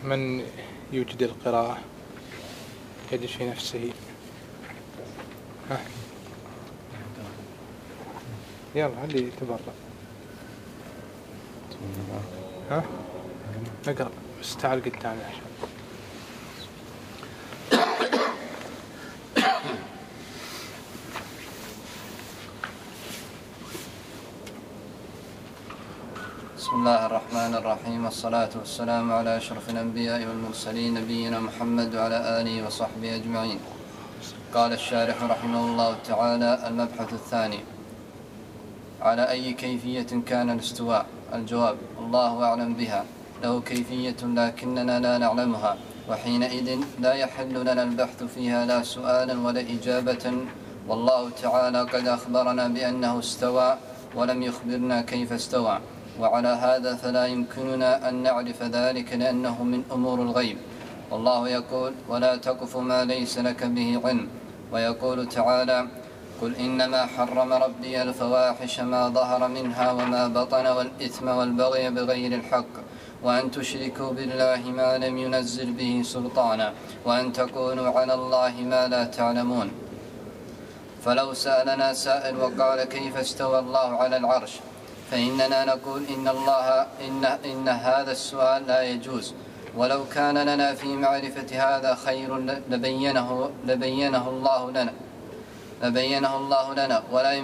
من يوجد القراءة يجد في نفسه. يلا اللي تبرع. اقرأ بس تعال قدامي عشان. بسم الله الرحمن الرحيم، والصلاة والسلام على أشرف الأنبياء والمرسلين نبينا محمد وعلى آله وصحبه أجمعين. قال الشارح رحمه الله تعالى: المبحث الثاني: على أي كيفية كان الاستواء؟ الجواب: الله أعلم بها، له كيفية لكننا لا نعلمها، وحينئذ لا يحل لنا البحث فيها لا سؤالا ولا إجابة، والله تعالى قد أخبرنا بأنه استوى ولم يخبرنا كيف استوى، وعلى هذا فلا يمكننا أن نعرف ذلك لأنه من أمور الغيب. والله يقول: ولا تقف ما ليس لك به علم. ويقول تعالى: قل إنما حرم ربي الفواحش ما ظهر منها وما بطن والإثم والبغي بغير الحق وأن تشركوا بالله ما لم ينزل به سلطانا وأن تقولوا على الله ما لا تعلمون. فلو سألنا سائل وقال: كيف استوى الله على العرش؟ فإننا نقول إن هذا السؤال لا يجوز، ولو كان لنا في معرفة هذا خير لبينه الله لنا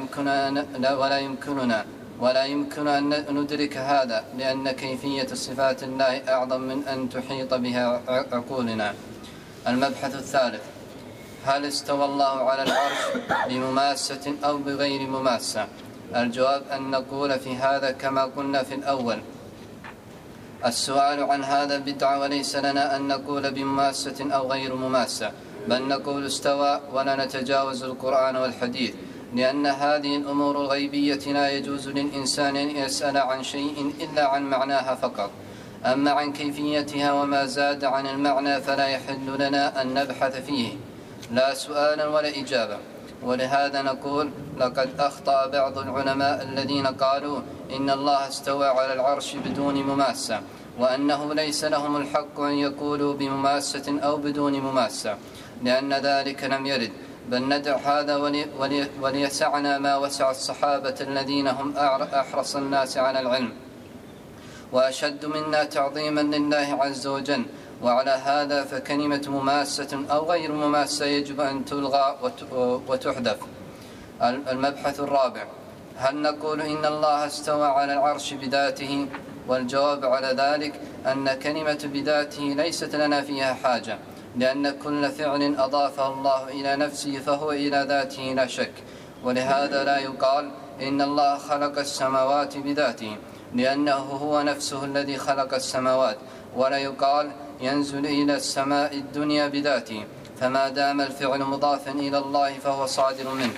ولا يمكن أن ندرك هذا، لأن كيفية صفات الله أعظم من أن تحيط بها عقولنا. المبحث الثالث: هل استوى الله على العرش بمماسة أو بغير مماسة؟ الجواب: أن نقول في هذا كما قلنا في الأول. السؤال عن هذا بدعة، وليس لنا أن نقول بمماسة أو غير مماسة، بل نقول استوى ولا نتجاوز القرآن والحديث، لأن هذه الأمور الغيبية لا يجوز للإنسان أن يسأل عن شيء إلا عن معناها فقط. أما عن كيفيتها وما زاد عن المعنى فلا يحل لنا أن نبحث فيه لا سؤالا ولا إجابة. ولهذا نقول: لقد أخطأ بعض العلماء الذين قالوا إن الله استوى على العرش بدون مماسة، وأنه ليس لهم الحق أن يقولوا بمماسة أو بدون مماسة، لأن ذلك لم يرد، بل ندع هذا وليسعنا ما وسع الصحابة الذين هم أحرص الناس على العلم وأشد منا تعظيما لله عز وجل. وعلى هذا فكلمة مماسة أو غير مماسة يجب أن تلغى وتحذف. المبحث الرابع: هل نقول إن الله استوى على العرش بذاته؟ والجواب على ذلك أن كلمة بذاته ليست لنا فيها حاجة، لأن كل فعل أضافه الله إلى نفسه فهو إلى ذاته لا شك. ولهذا لا يقال إن الله خلق السماوات بذاته، لأنه هو نفسه الذي خلق السماوات، ولا يقال ينزل إلى السماء الدنيا بذاته، فما دام الفعل مضافا إلى الله فهو صادر منه.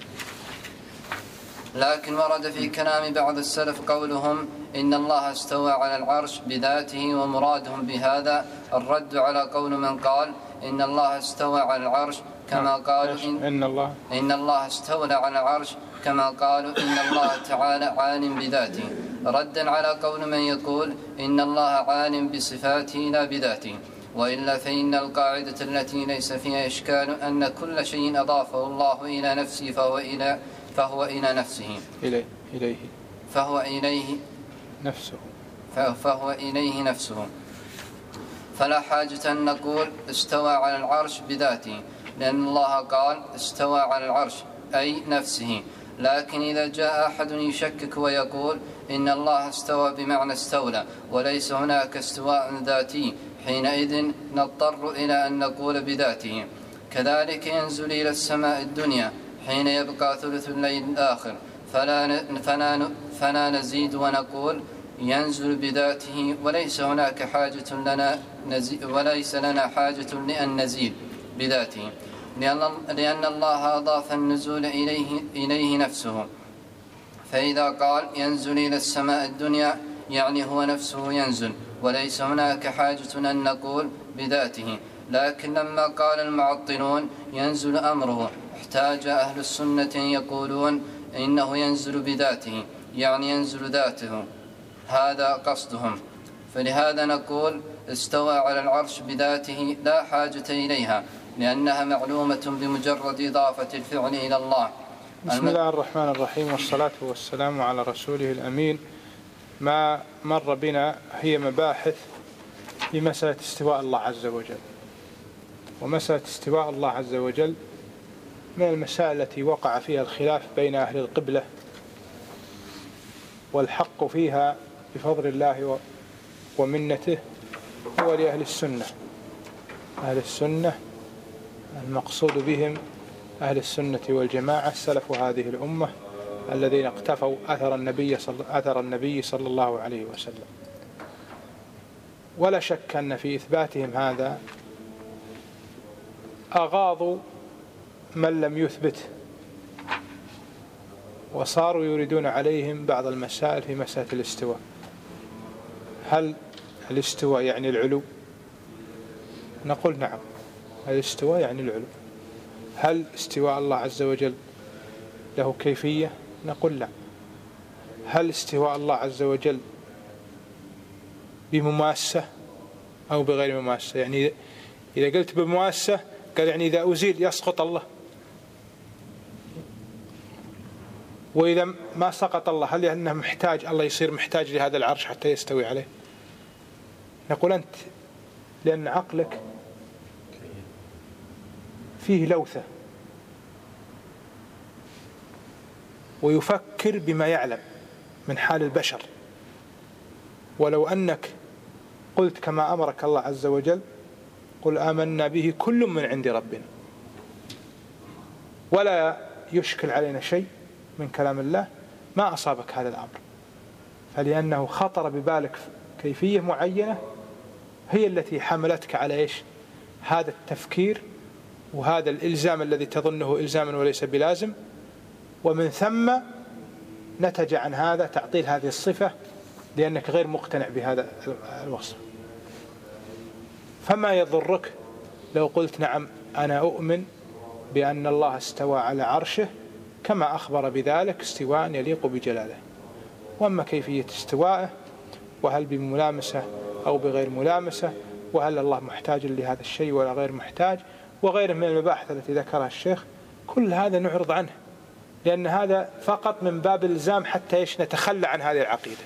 لكن ورد في كلام بعض السلف قولهم إن الله استوى على العرش بذاته، ومرادهم بهذا الرد على قول من قال إن الله استوى على العرش كما قالوا إن الله استولى على العرش، كما قالوا إن الله تعالى عالم بذاته، ردا على قول من يقول إن الله عالم بصفاته لا بذاته. وإلا فإن القاعدة التي ليس فيها إشكال أن كل شيء أضافه الله إلى نفسه فهو إلى نفسه فهو إليه نفسه، فلا حاجة أن نقول استوى على العرش بذاته، لأن الله قال استوى على العرش أي نفسه. لكن إذا جاء أحد يشكك ويقول إن الله استوى بمعنى استولى وليس هناك استواء ذاتي، حينئذ نضطر إلى أن نقول بذاته. كذلك ينزل إلى السماء الدنيا حين يبقى ثلث الليل الآخر، فلا نزيد ونقول ينزل بذاته، وليس لنا حاجة لأن نزيد بذاته، لأن الله أضاف النزول إليه نفسه. فإذا قال ينزل إلى السماء الدنيا يعني هو نفسه ينزل، وليس هناك حاجة أن نقول بذاته. لكن لما قال المعطلون ينزل أمره، احتاج أهل السنة يقولون إنه ينزل بذاته، يعني ينزل ذاته، هذا قصدهم. فلهذا نقول استوى على العرش بذاته لا حاجة إليها، لأنها معلومة بمجرد إضافة الفعل إلى الله. بسم الله الرحمن الرحيم، والصلاة والسلام على رسوله الأمين. ما مر بنا هي مباحث في مسألة استواء الله عز وجل، ومسألة استواء الله عز وجل من المسائل التي وقع فيها الخلاف بين أهل القبلة، والحق فيها بفضل الله ومنته هو لأهل السنة. أهل السنة المقصود بهم أهل السنة والجماعة سلف هذه الأمة الذين اقتفوا أثر النبي صلى الله عليه وسلم. ولا شك أن في إثباتهم هذا أغاضوا من لم يثبت، وصاروا يريدون عليهم بعض المسائل في مسألة الاستواء. هل الاستواء يعني العلو؟ نقول نعم، الاستواء يعني العلو. هل استواء الله عز وجل له كيفية؟ نقول لا. هل استواء الله عز وجل بمماسة أو بغير مماسة؟ يعني إذا قلت بمماسة قال يعني إذا أزيل يسقط الله، وإذا ما سقط الله هل أنه محتاج الله يصير محتاج لهذا العرش حتى يستوي عليه؟ نقول أنت لأن عقلك فيه لوثة ويفكر بما يعلم من حال البشر، ولو أنك قلت كما أمرك الله عز وجل قل آمنا به كل من عند ربنا ولا يشكل علينا شيء من كلام الله، ما أصابك هذا الأمر. فلأنه خطر ببالك كيفية معينة هي التي حملتك على إيش؟ هذا التفكير وهذا الإلزام الذي تظنه إلزاما وليس بلازم، ومن ثم نتج عن هذا تعطيل هذه الصفة لأنك غير مقتنع بهذا الوصف. فما يضرك لو قلت نعم أنا أؤمن بأن الله استوى على عرشه كما أخبر بذلك استواء يليق بجلاله، وأما كيفية استوائه وهل بملامسة أو بغير ملامسة، وهل الله محتاج لهذا الشيء ولا غير محتاج، وغيره من المباحث التي ذكرها الشيخ، كل هذا نعرض عنه، لأن هذا فقط من باب الإلزام حتى نتخلى عن هذه العقيدة.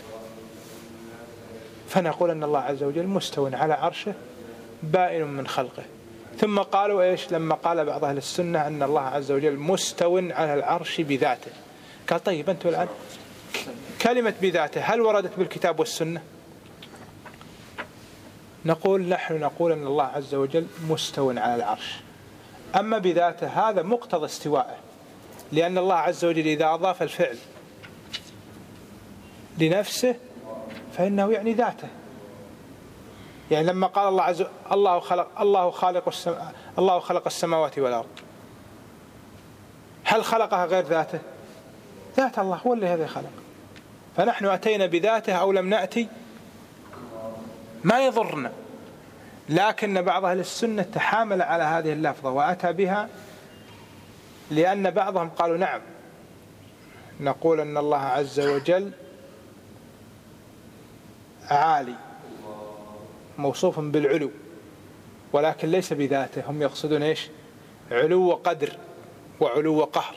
فنقول أن الله عز وجل مستو على عرشه بائن من خلقه. ثم قالوا لما قال بعض أهل السنة أن الله عز وجل مستو على العرش بذاته، قال طيب أنتم الآن كلمة بذاته هل وردت بالكتاب والسنة؟ نحن نقول أن الله عز وجل مستو على العرش، أما بذاته هذا مقتضى استوائه، لأن الله عز وجل إذا أضاف الفعل لنفسه فإنه يعني ذاته. يعني لما قال الله عز وجل الله خلق السماوات والأرض، هل خلقها غير ذاته؟ ذات الله هو اللي هذا خلق. فنحن أتينا بذاته أو لم نأتي ما يضرنا، لكن بعض أهل السنة تحامل على هذه اللفظة وأتى بها، لأن بعضهم قالوا نعم نقول أن الله عز وجل عالي موصوف بالعلو، ولكن ليس بذاته. هم يقصدون علو قدر وعلو قهر،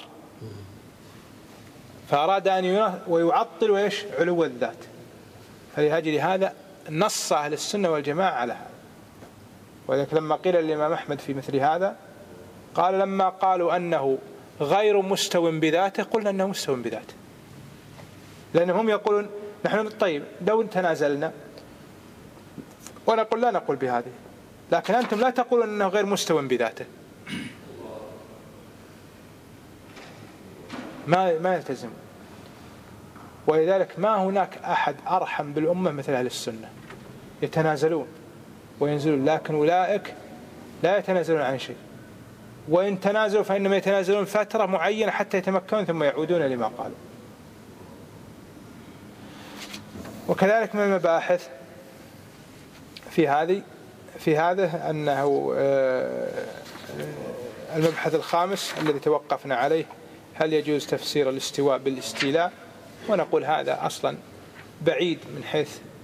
فأراد أن ويعطل علو الذات. فلأجل هذا نص أهل السنة والجماعة على هذا. ولذلك لما قيل للإمام أحمد في مثل هذا قال لما قالوا أنه غير مستو بذاته قلنا أنه مستو بذاته، لأنهم يقولون نحن طيب لو تنازلنا ونقول لا نقول بهذه، لكن أنتم لا تقولون أنه غير مستو بذاته، ما يلتزم. ولذلك ما هناك أحد أرحم بالأمة مثل أهل السنة، يتنازلون وينزلون، لكن أولئك لا يتنازلون عن شيء، وإن تنازلوا فإنما يتنازلون فترة معينة حتى يتمكنون ثم يعودون لما قالوا. وكذلك من المباحث في هذا أنه المبحث الخامس الذي توقفنا عليه هل يجوز تفسير الاستواء بالاستيلاء؟ ونقول هذا أصلا بعيد من حيث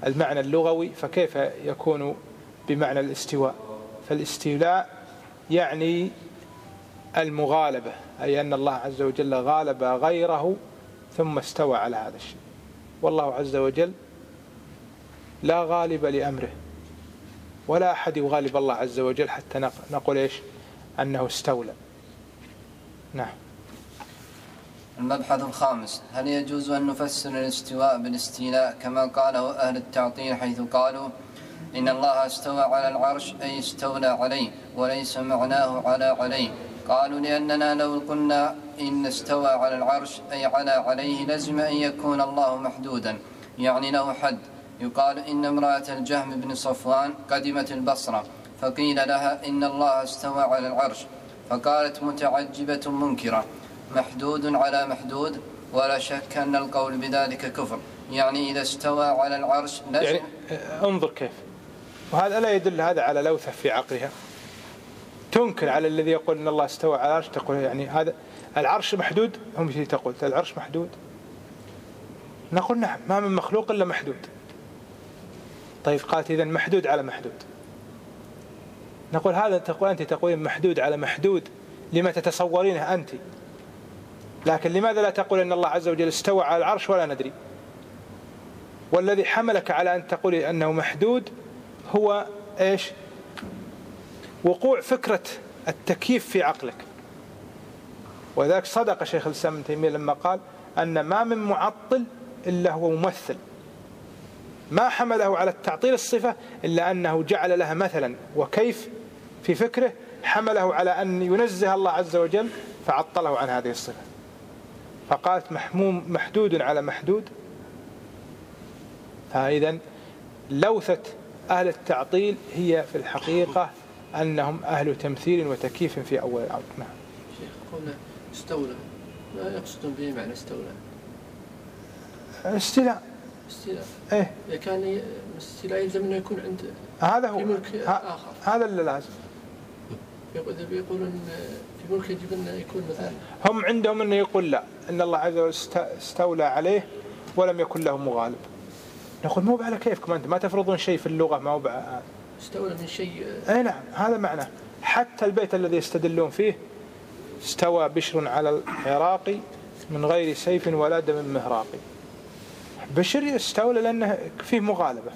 المعنى اللغوي فكيف يكون بمعنى الاستواء؟ فالاستيلاء يعني المغالبة، أي أن الله عز وجل غالب غيره ثم استوى على هذا الشيء، والله عز وجل لا غالب لأمره ولا أحد يغالب الله عز وجل حتى نقول إيش أنه استولى. نعم. المبحث الخامس: هل يجوز أن نفسر الاستواء بالاستيلاء كما قاله أهل التعطيل، حيث قالوا إن الله استوى على العرش أي استولى عليه، وليس معناه عليه؟ قالوا لأننا لو قلنا إن استوى على العرش أي عليه لزم أن يكون الله محدودا، يعني له حد. يقال إن امرأة الجهم بن صفوان قدمت البصرة فقيل لها إن الله استوى على العرش، فقالت متعجبة منكرة: محدود على محدود، ولا شك أن القول بذلك كفر، يعني إذا استوى على العرش لازم. يعني انظر كيف، وهذا لا يدل هذا على لوثة في عقلها، تنكر على الذي يقول إن الله استوى على العرش، تقول يعني هذا العرش محدود، هم شيء تقول العرش محدود، نقول نعم ما من مخلوق إلا محدود. طيب قالت إذن محدود على محدود، نقول هذا تقول أنت تقولين محدود على محدود لما تتصورينه أنت، لكن لماذا لا تقول أن الله عز وجل استوى على العرش ولا ندري؟ والذي حملك على أن تقولي أنه محدود هو إيش؟ وقوع فكرة التكييف في عقلك. وذلك صدق شيخ الإسلام ابن تيمية لما قال أن ما من معطل إلا هو ممثل، ما حمله على التعطيل الصفة إلا أنه جعل لها مثلا وكيف في فكره حمله على أن ينزه الله عز وجل فعطله عن هذه الصفة، فقالت محدود على محدود. فإذا لوثة أهل التعطيل هي في الحقيقة أنهم أهل تمثيل وتكييف في أول الأمر. نعم. شيخ قولنا استولى ما يقصدون به معنى استولى؟ استيلاء. إيه؟ كان استيلاء يلزم أنه يكون عند هذا هو في ملك آخر، هذا اللي لازم. يقولون في ملك يجب أن يكون مثلا، هم عندهم أنه يقول لا أن الله عز وجل استولى عليه ولم يكن له مغالب. نقول مو على كيفكم أنت، ما تفرضون شيء في اللغة ما هو استولى من شيء. أي نعم هذا معناه. حتى البيت الذي يستدلون فيه استوى بشر على العراق من غير سيف ولا دم مهراق، بشر يستولى لأنه فيه مغالبة،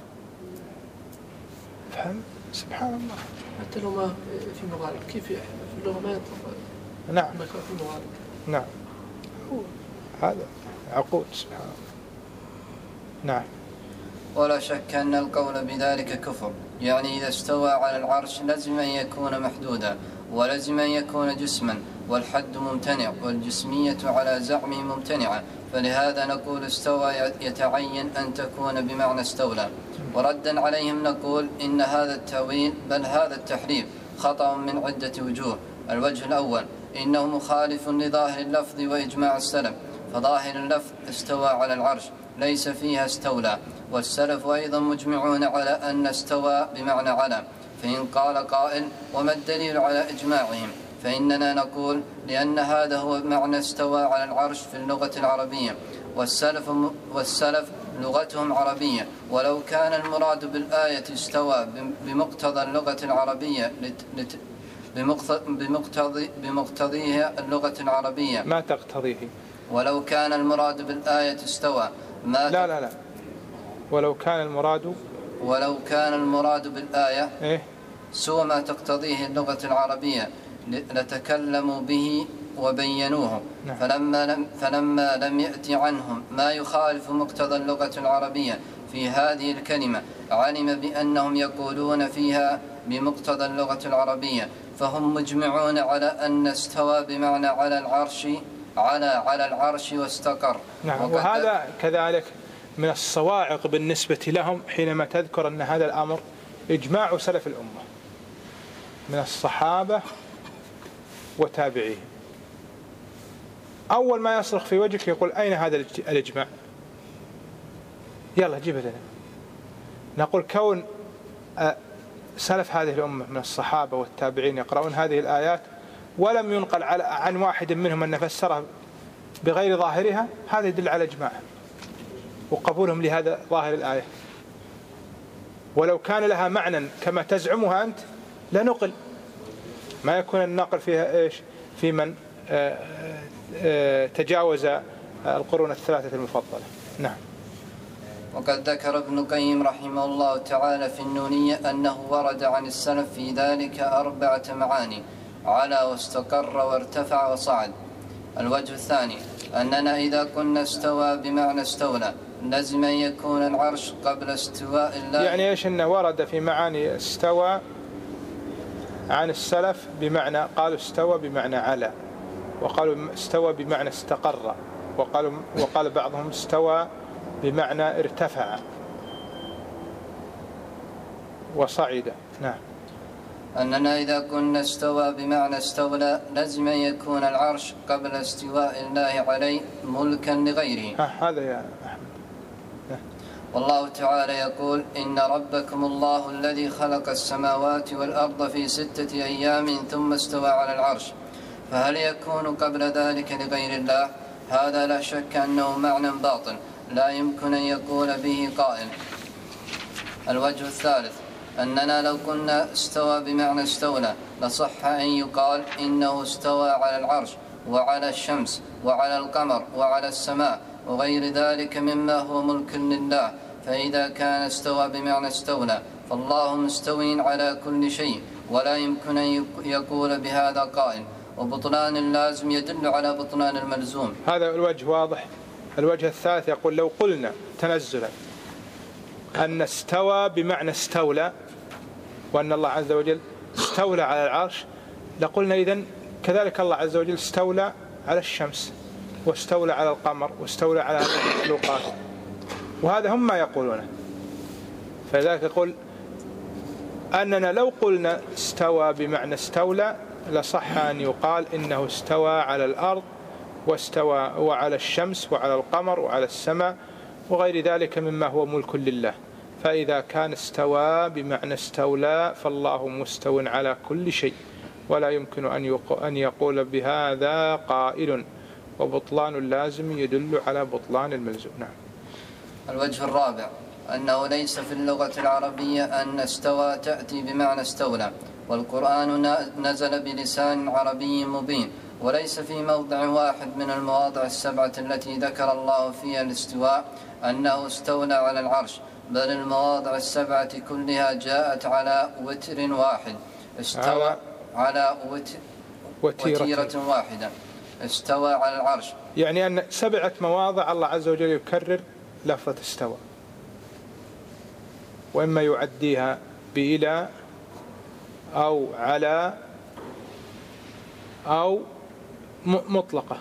فهم؟ سبحان الله. حتى لو ما في مغالبة كيف في اللغة ما يطلق؟ نعم ما كان في مغالبة. نعم هذا عقود سبحان الله. نعم. ولا شك أن القول بذلك كفر، يعني إذا استوى على العرش لزم أن يكون محدودا، ولزم أن يكون جسما، والحد ممتنع، والجسمية على زعمه ممتنعة، فلهذا نقول استوى يتعين أن تكون بمعنى استولى. وردا عليهم نقول إن هذا التأويل بل هذا التحريف خطأ من عدة وجوه. الوجه الأول إنه مخالف لظاهر اللفظ وإجماع السلف، فظاهر اللفظ استوى على العرش ليس فيها استولى، والسلف أيضا مجمعون على أن استوى بمعنى على. فإن قال قائل وما الدليل على إجماعهم؟ فإننا نقول لأن هذا هو معنى استوى على العرش في اللغة العربية، والسلف لغتهم عربية، ولو كان المراد بالآية استوى بمقتضى اللغة العربية بمقتضيها اللغة العربية ما تقتضيه. ولو كان المراد بالآية استوى ما لا ولو كان المراد بالآية إيه؟ سوى ما تقتضيه اللغة العربية لتكلموا به وبينوه. نعم. فلما لم يأتي عنهم ما يخالف مقتضى اللغة العربية في هذه الكلمة علم بأنهم يقولون فيها بمقتضى اللغة العربية، فهم مجمعون على أن استوى بمعنى على العرش على العرش واستقر. نعم. وهذا كذلك من الصواعق بالنسبة لهم حينما تذكر أن هذا الأمر إجماع سلف الأمة من الصحابة وتابعيه. أول ما يصرخ في وجهك يقول أين هذا الإجماع؟ يلا جيبه لنا. نقول كون سلف هذه الأمة من الصحابة والتابعين يقرؤون هذه الآيات ولم ينقل عن واحد منهم أن فسرها بغير ظاهرها، هذا يدل على إجماعهم وقبولهم لهذا ظاهر الآية. ولو كان لها معنى كما تزعمها أنت لنقل، ما يكون النقل فيها إيش في من تجاوز القرون الثلاثة المفضلة. نعم. وقد ذكر ابن القيم رحمه الله تعالى في النونية أنه ورد عن السلف في ذلك 4 معاني: علا واستقر وارتفع وصعد. الوجه الثاني أننا إذا قلنا استوى بمعنى استولى لازم أن يكون العرش قبل استواء الله. يعني إيش أنه ورد في معاني استوى عن السلف بمعنى قالوا استوى بمعنى علا، وقالوا استوى بمعنى استقر، وقال بعضهم استوى بمعنى ارتفع وصعد. نعم. أننا إذا كنا استوى بمعنى استولى لازم أن يكون العرش قبل استواء الله عليه ملكا لغيره. هذا يا أحمد. والله تعالى يقول: إن ربكم الله الذي خلق السماوات والأرض في 6 أيام ثم استوى على العرش. فهل يكون قبل ذلك لغير الله؟ هذا لا شك أنه معنى باطل لا يمكن أن يقول به قائل. الوجه الثالث أننا لو قلنا استوى بمعنى استولى لصح أن يقال إنه استوى على العرش وعلى الشمس وعلى القمر وعلى السماء وغير ذلك مما هو ملك لله. فإذا كان استوى بمعنى استولى فالله مستوٍ على كل شيء، ولا يمكن أن يقول بهذا قائل. وبطلان اللازم يدل على بطلان الملزوم. هذا الوجه واضح. الوجه الثالث يقول: لو قلنا تنزلا أن استوى بمعنى استولى وأن الله عز وجل استولى على العرش لقلنا إذن كذلك الله عز وجل استولى على الشمس واستولى على القمر واستولى على المخلوقات، وهذا هم ما يقولونه. فلذلك يقول أننا لو قلنا استوى بمعنى استولى لصح أن يقال إنه استوى على الأرض واستوى وعلى الشمس وعلى القمر وعلى السماء وغير ذلك مما هو ملك لله. فإذا كان استوى بمعنى استولى فالله مستو على كل شيء، ولا يمكن أن يقول بهذا قائل، وبطلان اللازم يدل على بطلان الملزوم. نعم. الوجه الرابع أنه ليس في اللغة العربية أن استوى تأتي بمعنى استولى، والقرآن نزل بلسان عربي مبين، وليس في موضع واحد من المواضع 7 التي ذكر الله فيها الاستواء أنه استولى على العرش، بل المواضع 7 كلها جاءت على وتر واحد. استوى على وتيرة واحدة، استوى على العرش. يعني أن 7 مواضع الله عز وجل يكرر لفظة استوى، وإما يعديها بإلى أو على أو مطلقة،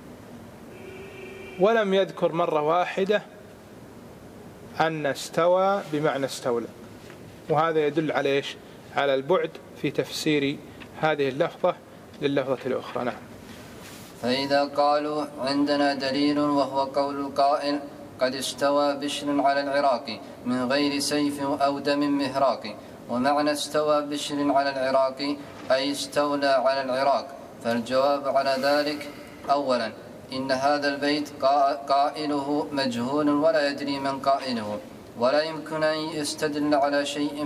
ولم يذكر مرة واحدة أن استوى بمعنى استولى. وهذا يدل على إيش؟ على البعد في تفسير هذه اللفظة لللفظة الأخرى. نعم. فإذا قالوا عندنا دليل وهو قول القائل: قد استوى بشر على العراق من غير سيف أو دم مهراق. ومعنى استوى بشر على العراق أي استولى على العراق. فالجواب على ذلك: أولا إن هذا البيت قائله مجهول ولا يدري من قائله، ولا يمكن أن يستدل على شيء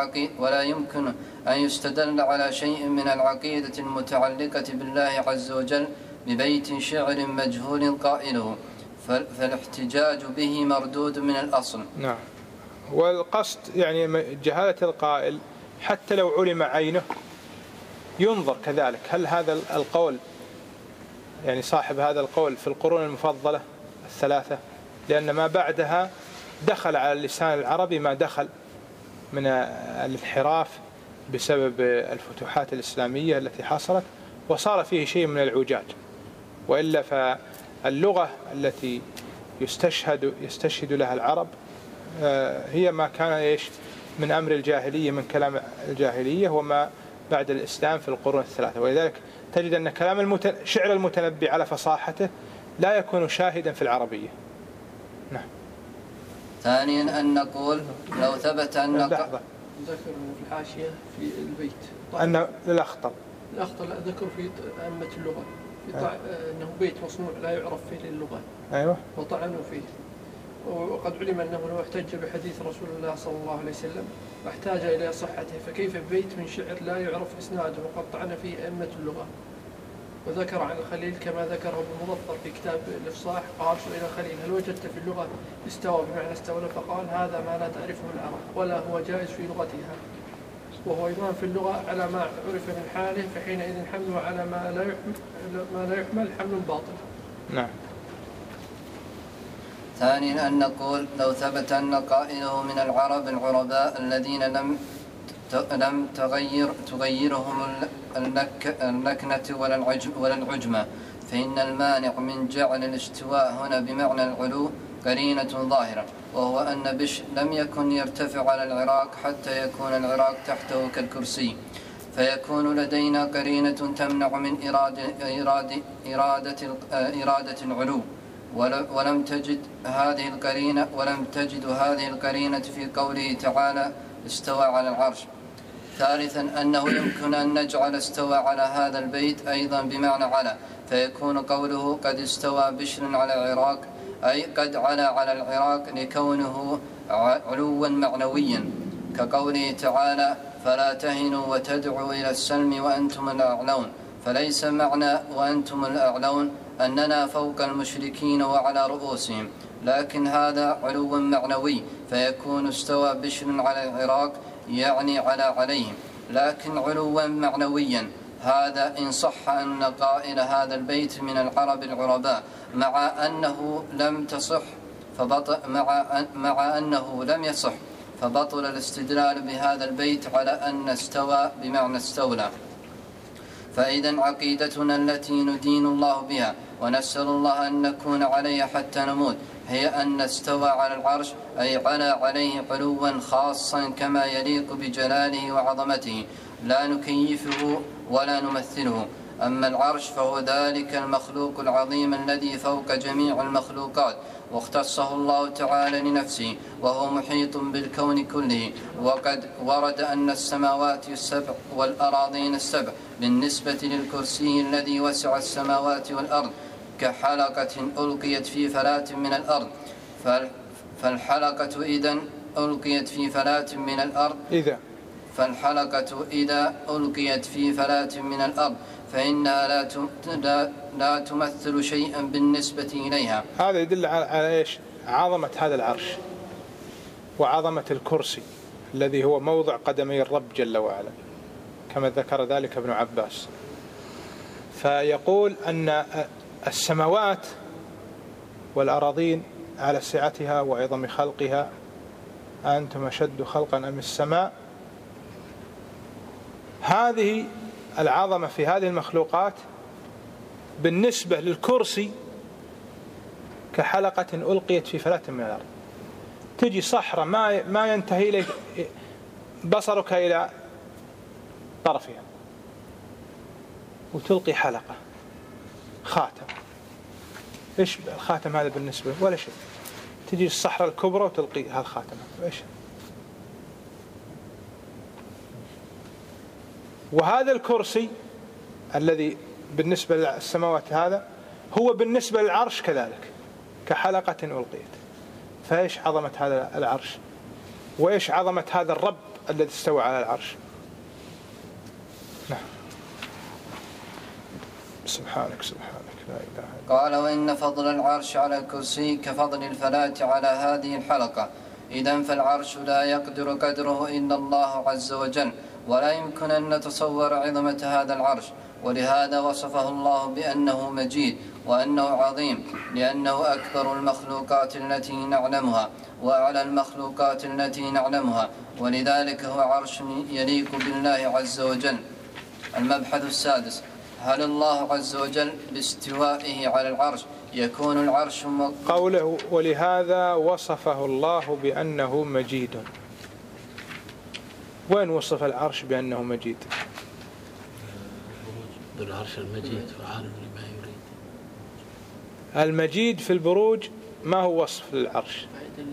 من العقيدة المتعلقة بالله عز وجل ببيت شعر مجهول قائله، فالاحتجاج به مردود من الأصل. نعم. والقصد يعني جهالة القائل حتى لو علم عينه ينظر كذلك هل هذا القول يعني صاحب هذا القول في القرون المفضلة 3، لأن ما بعدها دخل على اللسان العربي ما دخل من الانحراف بسبب الفتوحات الإسلامية التي حصلت، وصار فيه شيء من العجاج. وإلا فاللغة التي يستشهد لها العرب هي ما كان إيش من أمر الجاهلية، من كلام الجاهلية وما بعد الإسلام في القرون 3. ولذلك تجد أن كلام شعر المتنبي على فصاحته لا يكون شاهدا في العربية. نعم. ثانيا أن نقول لو ثبت أن لحظة ذكر في الحاشية في البيت أن الأخطر لا ذكر في أئمة اللغة في أنه بيت مصنوع لا يعرف فيه للغة. أيوة. وطعنوا فيه وقد علم أنه لو احتج بحديث رسول الله صلى الله عليه وسلم واحتاج إلى صحته، فكيف ببيت من شعر لا يعرف إسناده وقد طعن فيه أئمة اللغة؟ وذكر عن الخليل كما ذكره ابن مظفر في كتاب الإفصاح، قال: سئل الخليل: هل وجدت في اللغة استوى بمعنى استولى؟ فقال: هذا ما لا تعرفه العرب ولا هو جائز في لغتها، وهو إضمام في اللغة على ما عرف من حاله، فحينئذ حمله على ما لا يحمل حمل باطل. نعم. ثانيا أن نقول: لو ثبت أن قائله من العرب العرباء الذين لم تغيرهم اللكنة ولا العجمة، فإن المانع من جعل الاستواء هنا بمعنى العلو قرينة ظاهرة، وهو أن بشر لم يكن يرتفع على العراق حتى يكون العراق تحته كالكرسي، فيكون لدينا قرينة تمنع من إرادة العلو، ولم تجد هذه القرينة في قوله تعالى: استوى على العرش. ثالثا أنه يمكن أن نجعل استوى على هذا البيت أيضا بمعنى على، فيكون قوله قد استوى بشر على العراق أي قد علا على العراق لكونه علوا معنويا، كقوله تعالى: فلا تهنوا وتدعوا إلى السلم وأنتم الأعلون، فليس معنى وأنتم الأعلون أننا فوق المشركين وعلى رؤوسهم، لكن هذا علو معنوي، فيكون استوى بشر على العراق يعني عليهم، لكن علوا معنويا. هذا إن صح أن قائل هذا البيت من العرب العرباء، مع أنه لم يصح فبطل الاستدلال بهذا البيت على أن استوى بمعنى استولى. فإذا عقيدتنا التي ندين الله بها ونسأل الله أن نكون عليها حتى نموت هي أن استوى على العرش أي عليه علوا خاصا كما يليق بجلاله وعظمته، لا نكيفه ولا نمثله. أما العرش فهو ذلك المخلوق العظيم الذي فوق جميع المخلوقات، واختصه الله تعالى لنفسه، وهو محيط بالكون كله. وقد ورد أن السماوات السبع والأراضين السبع بالنسبة للكرسي الذي وسع السماوات والأرض كحلقة ألقيت في فلاة من الأرض، فالحلقة إذا ألقيت في فلاة من الأرض فإنها لا تمثل شيئا بالنسبة إليها. هذا يدل على إيش؟ عظمة هذا العرش وعظمة الكرسي الذي هو موضع قدمي الرب جل وعلا، كما ذكر ذلك ابن عباس. فيقول أن السماوات والأراضين على سعتها وعظم خلقها أنتم أشد خلقا أم السماء. هذه العظمة في هذه المخلوقات بالنسبة للكرسي كحلقة ألقيت في فلاة من الأرض. تجي صحراء ما ينتهي إليك بصرك إلى طرفها، وتلقي حلقة خاتم. إيش الخاتم هذا بالنسبة؟ ولا شيء. تجي الصحراء الكبرى وتلقي هالخاتم، إيش؟ وهذا الكرسي الذي بالنسبة للسماوات هذا هو بالنسبة للعرش كذلك كحلقة ألقيت. فإيش عظمة هذا العرش وإيش عظمة هذا الرب الذي استوى على العرش. نعم. سبحانك لا إله إلا أنت. قال: وإن فضل العرش على الكرسي كفضل الفلاة على هذه الحلقة، إذن فالعرش لا يقدر قدره إلا الله عز وجل، ولا يمكن أن نتصور عظمة هذا العرش. ولهذا وصفه الله بأنه مجيد وأنه عظيم، لأنه أكبر المخلوقات التي نعلمها وأعلى المخلوقات التي نعلمها، ولذلك هو عرش يليق بالله عز وجل. المبحث السادس: هل الله عز وجل باستوائه على العرش يكون العرش قوله ولهذا وصفه الله بأنه مجيد. وين وصف العرش بأنه مجيد؟ العرش المجيد فعال لما يريد. المجيد في البروج ما هو وصف للعرش؟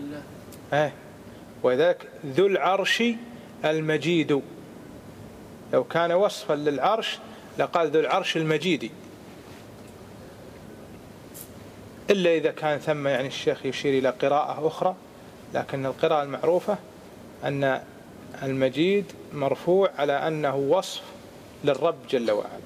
وذاك ذو العرش المجيد. لو كان وصفا للعرش لقال ذو العرش المجيد. إلا إذا كان ثم يعني الشيخ يشير إلى قراءة أخرى، لكن القراءة المعروفة أن المجيد مرفوع على أنه وصف للرب جل وعلا.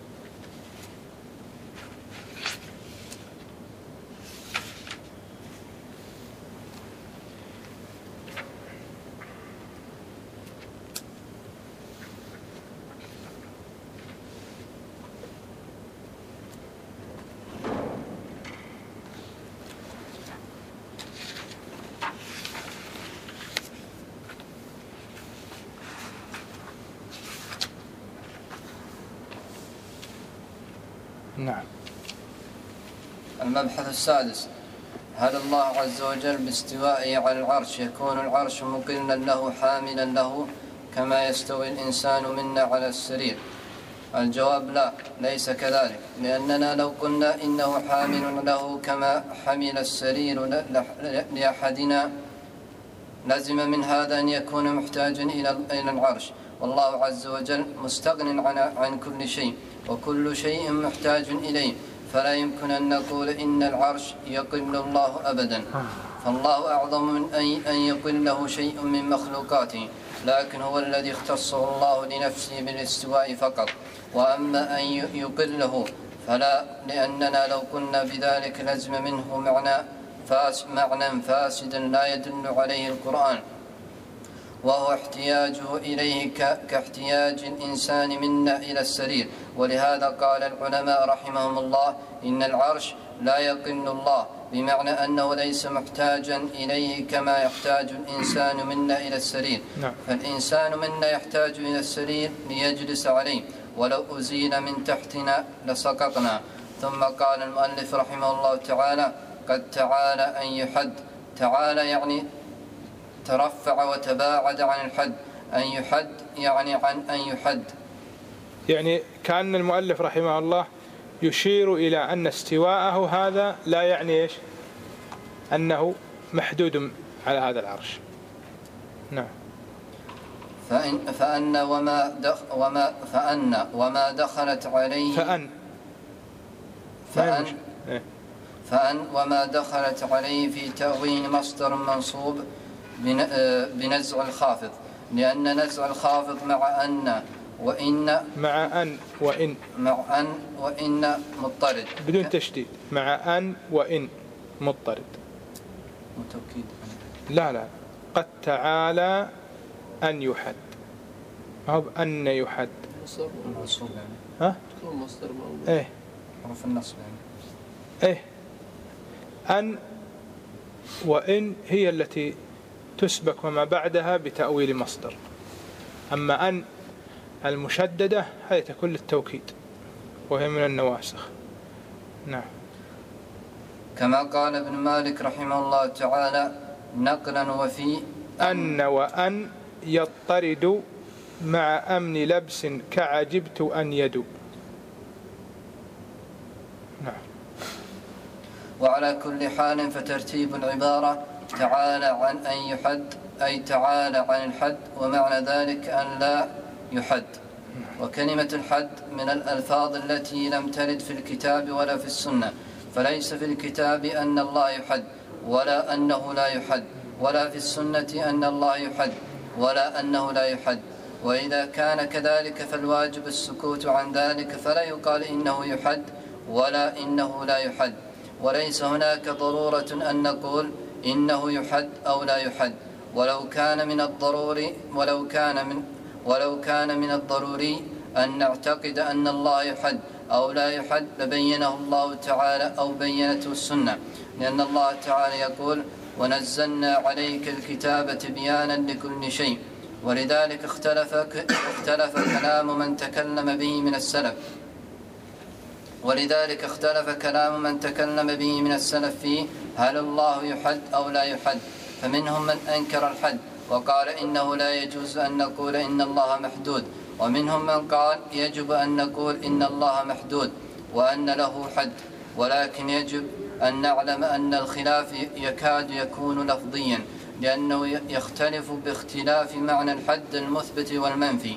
نعم. المبحث السادس: هل الله عز وجل باستوائه على العرش يكون العرش مقلا له حاملا له كما يستوي الإنسان منا على السرير؟ الجواب: لا، ليس كذلك، لأننا لو قلنا إنه حامل له كما حمل السرير لأحدنا لزم من هذا أن يكون محتاجا إلى العرش، والله عز وجل مستغن عن كل شيء، وكل شيء محتاج إليه، فلا يمكن أن نقول إن العرش يقل الله أبدا، فالله أعظم من أن يقله شيء من مخلوقاته، لكن هو الذي اختصه الله لنفسه بالاستواء فقط. وأما أن يقله فلا، لأننا لو قلنا بذلك لزم منه معنى فاسدا لا يدل عليه القرآن، وهو احتياجه إليه كاحتياج الإنسان منا إلى السرير. ولهذا قال العلماء رحمهم الله: إن العرش لا يقل الله، بمعنى أنه ليس محتاجا إليه كما يحتاج الإنسان منا إلى السرير. فالإنسان منا يحتاج إلى السرير ليجلس عليه، ولو أزيل من تحتنا لسقطنا. ثم قال المؤلف رحمه الله تعالى: قد تعالى أن يحد. تعالى يعني ترفع وتباعد عن الحد، أن يحد يعني عن أن يحد. يعني كأن المؤلف رحمه الله يشير إلى أن استواءه هذا لا يعني إيش؟ أنه محدود على هذا العرش. نعم. فأن وما دخلت عليه فأن وما دخلت عليه في تأويل مصدر منصوب بنزع الخافض، لأن نزع الخافض مع أن وإن مضطرد بدون تشديد، مع أن وإن مضطرد متوكيد. لا قد تعالى أن يحد، ما هو أن يحد مصدر يعني. ها؟ تكون مصدر موجود. إيه حرف النصب يعني. إيه، أن وإن هي التي تسبك وما بعدها بتأويل مصدر، أما أن المشددة هذه تكون للتوكيد وهي من النواسخ. نعم. كما قال ابن مالك رحمه الله تعالى نقلا: وفي أن وأن يضطرد مع أمن لبس كعجبت أن يدو. نعم. وعلى كل حال فترتيب العبارة تعالى عن أن يحد أي تعالى عن الحد، ومعنى ذلك أن لا يحد. وكلمة الحد من الألفاظ التي لم ترد في الكتاب ولا في السنة، فليس في الكتاب أن الله يحد ولا أنه لا يحد، ولا في السنة أن الله يحد ولا أنه لا يحد. وإذا كان كذلك فالواجب السكوت عن ذلك، فلا يقال إنه يحد ولا إنه لا يحد. وليس هناك ضرورة أن نقول إنه يحد أو لا يحد. ولو كان من الضروري أن نعتقد أن الله يحد أو لا يحد لبينه الله تعالى أو بينته السنة، لأن الله تعالى يقول: ونزلنا عليك الكتاب تبيانا لكل شيء. ولذلك اختلف كلام من تكلم به من السلف فيه هل الله يحد أو لا يحد. فمنهم من أنكر الحد وقال إنه لا يجوز أن نقول إن الله محدود، ومنهم من قال يجب أن نقول إن الله محدود وأن له حد. ولكن يجب أن نعلم أن الخلاف يكاد يكون لفظيا، لأنه يختلف باختلاف معنى الحد المثبت والمنفي.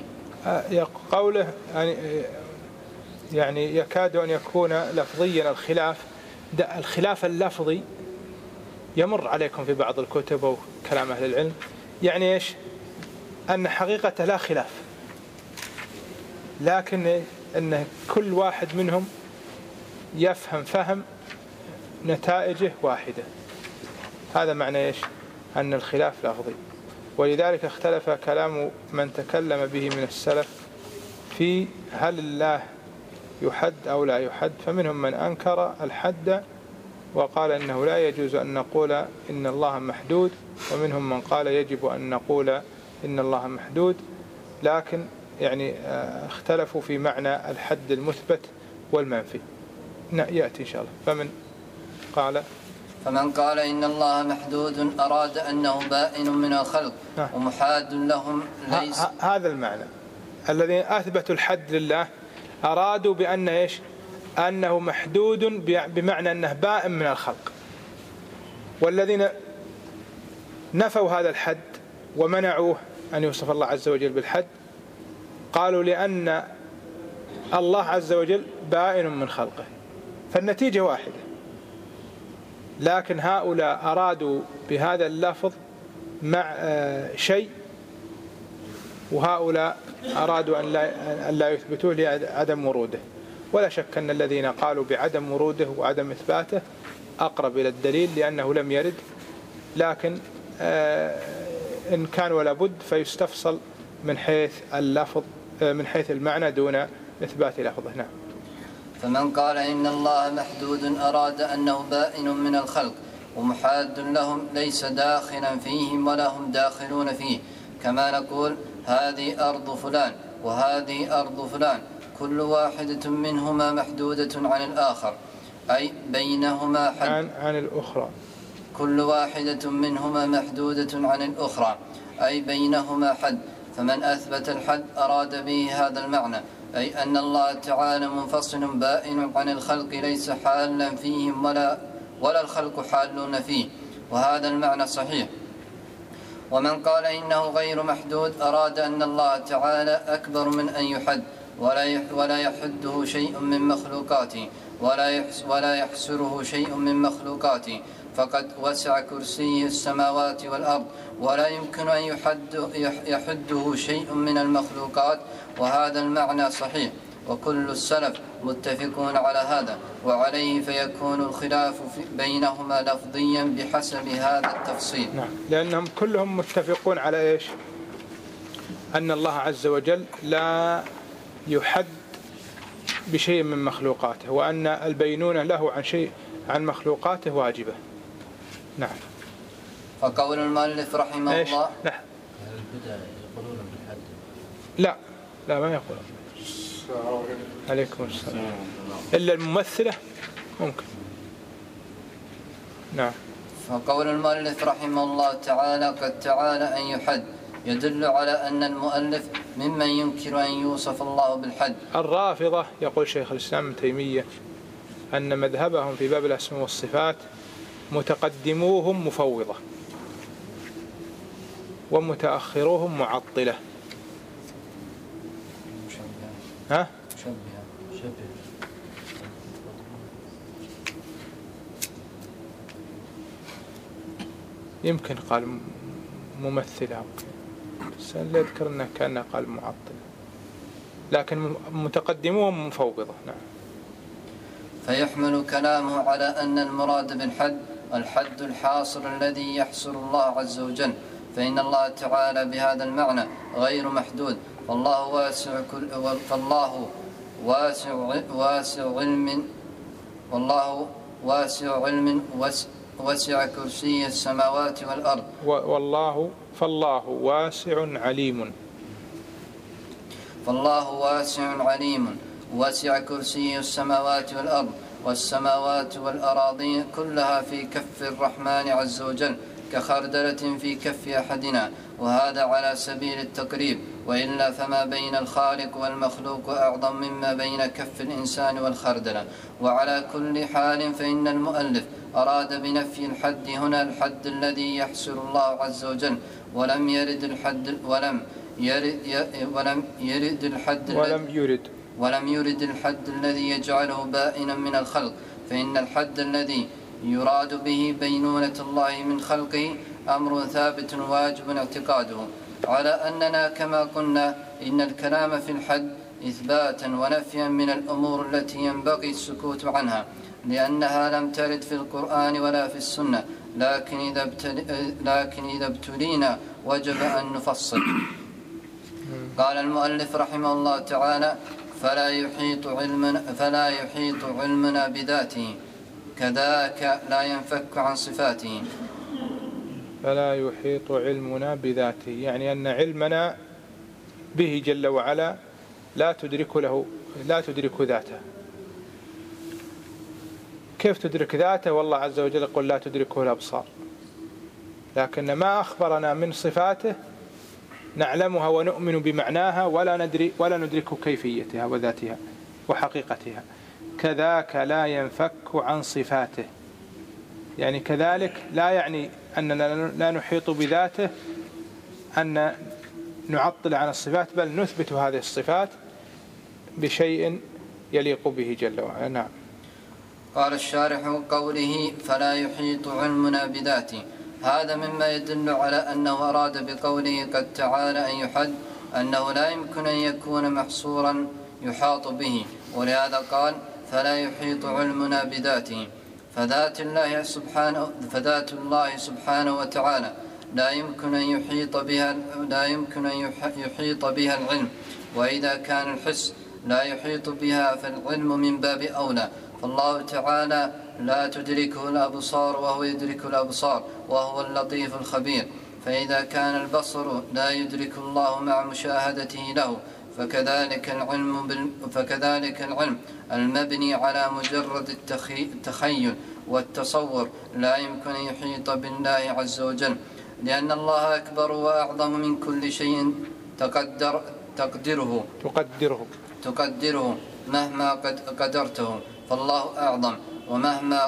قوله يعني يكاد أن يكون لفظيا الخلاف، الخلاف اللفظي يمر عليكم في بعض الكتب وكلام أهل العلم، يعني إيش؟ أن حقيقة لا خلاف، لكن أن كل واحد منهم يفهم فهم نتائجه واحدة. هذا معنى إيش؟ أن الخلاف لفظي. ولذلك اختلف كلام من تكلم به من السلف في هل الله يحد أو لا يحد، فمنهم من أنكر الحد وقال إنه لا يجوز أن نقول إن الله محدود، ومنهم من قال يجب أن نقول إن الله محدود، لكن يعني اختلفوا في معنى الحد المثبت والمنفي. يأتي إن شاء الله. فمن قال إن الله محدود أراد أنه بائن من الخلق ومحاد لهم ليس. هذا المعنى. الذين أثبتوا الحد لله أرادوا بأن إيش؟ أنه محدود بمعنى أنه بائن من الخلق. والذين نفوا هذا الحد ومنعوه أن يوصف الله عز وجل بالحد قالوا لأن الله عز وجل بائن من خلقه، فالنتيجة واحدة. لكن هؤلاء أرادوا بهذا اللفظ مع شيء، وهؤلاء أرادوا أن لا يثبتوه لعدم وروده. ولا شك أن الذين قالوا بعدم وروده وعدم إثباته أقرب إلى الدليل لأنه لم يرد، لكن إن كان ولا بد فيستفصل من حيث اللفظ، من حيث المعنى دون إثبات لفظه. نعم. فمن قال إن الله محدود أراد أنه بائن من الخلق ومحاد لهم ليس داخلا فيهم ولا هم داخلون فيه، كما نقول هذه أرض فلان وهذه أرض فلان، كل واحدة منهما محدودة عن الآخر، أي بينهما حد عن الأخرى. كل واحدة منهما محدودة عن الأخرى، أي بينهما حد. فمن أثبت الحد أراد به هذا المعنى، أي أن الله تعالى منفصل بائن عن الخلق ليس حالا فيهم ولا الخلق حالون فيه، وهذا المعنى صحيح. ومن قال إنه غير محدود أراد أن الله تعالى أكبر من أن يحد ولا يحده شيء من مخلوقاته ولا يحسره شيء من مخلوقاته، فقد وسع كرسيه السماوات والأرض ولا يمكن أن يحده شيء من المخلوقات، وهذا المعنى صحيح. وكل السلف متفقون على هذا، وعليه فيكون الخلاف بينهما لفظيا بحسب هذا التفصيل. نعم، لأنهم كلهم متفقون على إيش؟ أن الله عز وجل لا يحد بشيء من مخلوقاته، وأن البينونة له عن مخلوقاته واجبة. نعم. فقول المؤلف رحمه الله نعم. البدع يقولون بالحد؟ لا ما يقولون. عليكم السلام. إلا الممثلة ممكن. نعم. فقول المؤلف رحمه الله تعالى قد تعالى أن يحد يدل على أن المؤلف ممن ينكر أن يوصف الله بالحد. الرافضة يقول شيخ الإسلام ابن تيمية أن مذهبهم في باب الأسماء والصفات متقدموهم مفوضة ومتأخروهم معطلة. ها؟ مشبه. يمكن قال ممثلة، بس لا أذكر أنه كان قال معطلة، لكن متقدموهم مفوضة. نعم. فيحمل كلامه على أن المراد بالحد الحد الحاصر الذي يحصر الله عز وجل، فإن الله تعالى بهذا المعنى غير محدود، فالله واسع علم وسع كرسي السماوات والأرض. فالله واسع عليم. فالله واسع عليم وسع كرسي السماوات والأرض، والسماوات والأراضين كلها في كف الرحمن عز وجل كخردلة في كف أحدنا، وهذا على سبيل التقريب، وإلا فما بين الخالق والمخلوق أعظم مما بين كف الإنسان والخردلة. وعلى كل حال فإن المؤلف أراد بنفي الحد هنا الحد الذي يحصر الله عز وجل، ولم يرد الحد الذي يجعله بائنا من الخلق، فإن الحد الذي يراد به بينونة الله من خلقه أمر ثابت واجب اعتقاده، على أننا كما قلنا إن الكلام في الحد إثباتا ونفيا من الأمور التي ينبغي السكوت عنها، لأنها لم ترد في القرآن ولا في السنة، لكن إذا ابتلينا وجب أن نفصل. قال المؤلف رحمه الله تعالى: فلا يحيط علمنا بذاته، كذاك لا ينفك عن صفاته. فلا يحيط علمنا بذاته، يعني أن علمنا به جل وعلا لا تدرك ذاته. كيف تدرك ذاته؟ والله عز وجل يقول: لا تدركه الأبصار. لكن ما أخبرنا من صفاته نعلمها ونؤمن بمعناها ولا ندرك كيفيتها وذاتها وحقيقتها. كذاك لا ينفك عن صفاته، يعني كذلك لا يعني أننا لا نحيط بذاته أن نعطل عن الصفات، بل نثبت هذه الصفات بشيء يليق به جل وعلا. نعم. قال الشارح: قوله فلا يحيط علمنا بذاته، هذا مما يدل على أنه أراد بقوله قد تعالى أن يحد أنه لا يمكن أن يكون محصورا يحاط به، ولهذا قال فلا يحيط علمنا بذاته. فذات الله سبحانه وتعالى لا يمكن أن يحيط بها العلم، وإذا كان الحس لا يحيط بها فالعلم من باب أولى. فالله تعالى لا تدركه الأبصار وهو يدرك الأبصار وهو اللطيف الخبير، فإذا كان البصر لا يدرك الله مع مشاهدته له، فكذلك العلم المبني على مجرد التخيل والتصور لا يمكن أن يحيط بالله عز وجل، لأن الله أكبر وأعظم من كل شيء تقدره مهما قدرته، فالله أعظم، ومهما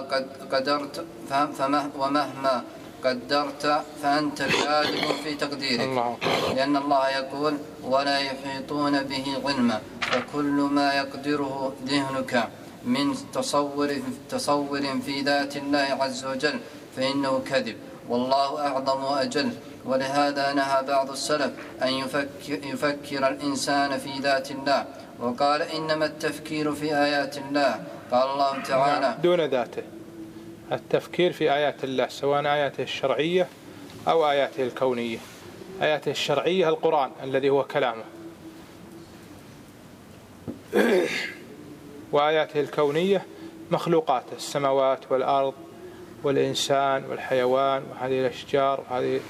قدرت فأنت كاذب في تقديرك، لأن الله يقول ولا يحيطون به علما، فكل ما يقدره ذهنك من تصور في ذات الله عز وجل فإنه كذب، والله أعظم وأجل. ولهذا نهى بعض السلف أن يفكر الإنسان في ذات الله، وقال إنما التفكير في آيات الله. قال الله تعالى دون ذاته، التفكير في آيات الله سواء آياته الشرعية أو آياته الكونية. آياته الشرعية القرآن الذي هو كلامه، وآياته الكونية مخلوقاته السماوات والأرض والإنسان والحيوان وهذه الأشجار وهذه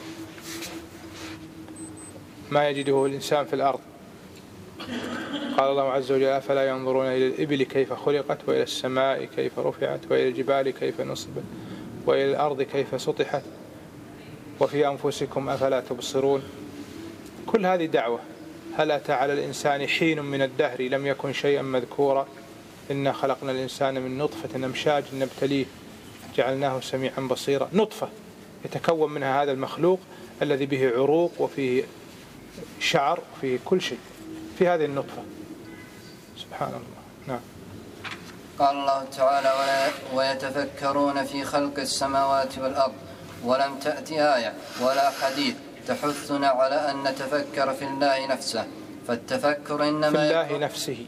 ما يجده الإنسان في الأرض. قال الله عز وجل أفلا ينظرون إلى الإبل كيف خلقت وإلى السماء كيف رفعت وإلى الجبال كيف نصبت وإلى الأرض كيف سطحت وفي أنفسكم أفلا تبصرون. كل هذه دعوة. هل أتى على الإنسان حين من الدهر لم يكن شيئا مذكورا، إنا خلقنا الإنسان من نطفة أمشاج نبتليه جعلناه سميعا بصيرا. نطفة يتكون منها هذا المخلوق الذي به عروق وفيه شعر وفيه كل شيء في هذه النطفة. سبحان الله. نعم. قال الله تعالى ويتفكرون في خلق السماوات والأرض، ولم تأتي آية ولا حديث تحثنا على أن نتفكر في الله نفسه، فالتفكر إنما في الله نفسه،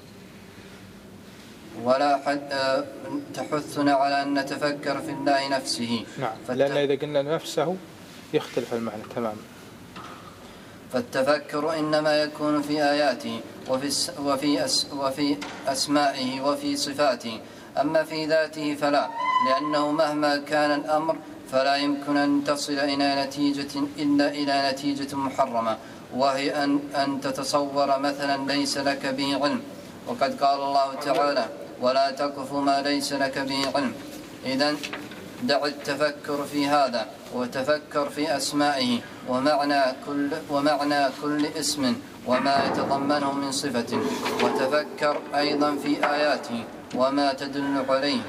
ولا تحثنا على أن نتفكر في الله نفسه. نعم. لأن إذا قلنا نفسه يختلف المعنى تماما. فالتفكر إنما يكون في آياته وفي أسمائه وفي صفاته، أما في ذاته فلا، لأنه مهما كان الأمر فلا يمكن أن تصل إلى نتيجة إلا إلى نتيجة محرمة، وهي أن تتصور مثلا ليس لك به علم، وقد قال الله تعالى ولا تقف ما ليس لك به علم. إذن دع التفكر في هذا وتفكر في أسمائه ومعنى كل اسم وما يتضمنه من صفة، وتفكر أيضا في آياته وما تدل عليه.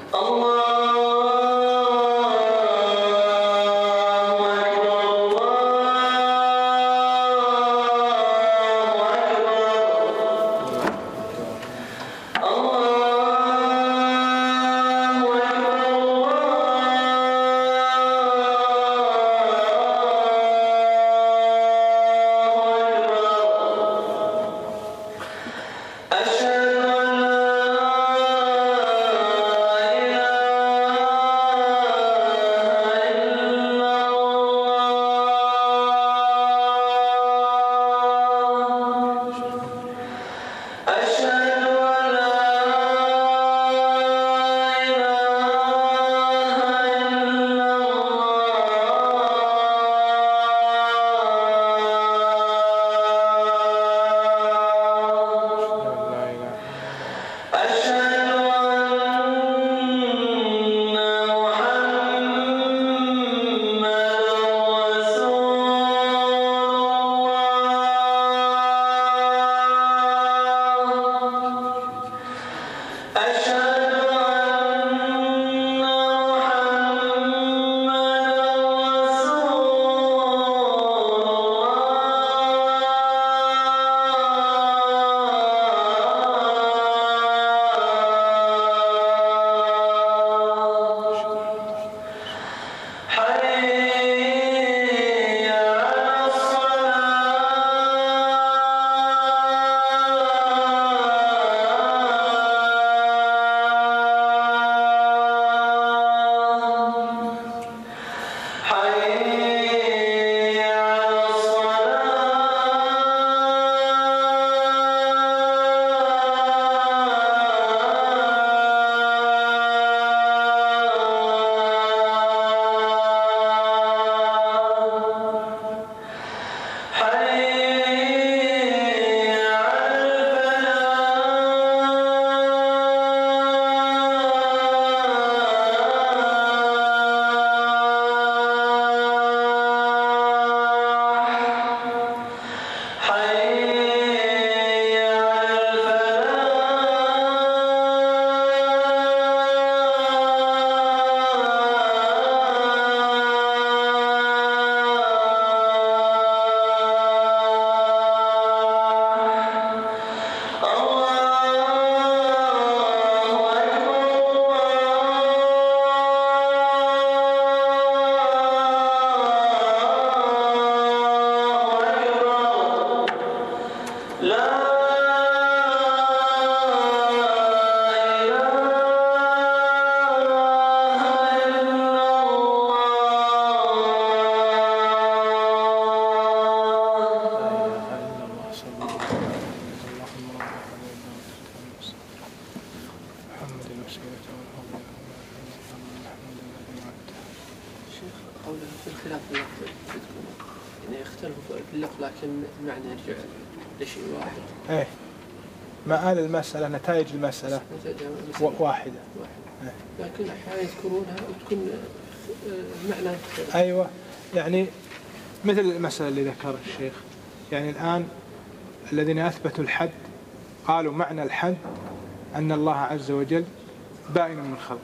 قوله في الخلاف اللفظي يعني يختلفوا في اللفظ لكن المعنى يرجع لشيء واحد. إيه مآل المسألة نتائج المسألة واحدة. إيه. لكن أحيانا يذكرونها وتكون المعنى مختلف. أيوة يعني مثل المسألة اللي ذكر الشيخ يعني الآن الذين أثبتوا الحد قالوا معنى الحد أن الله عز وجل بائن من خلقه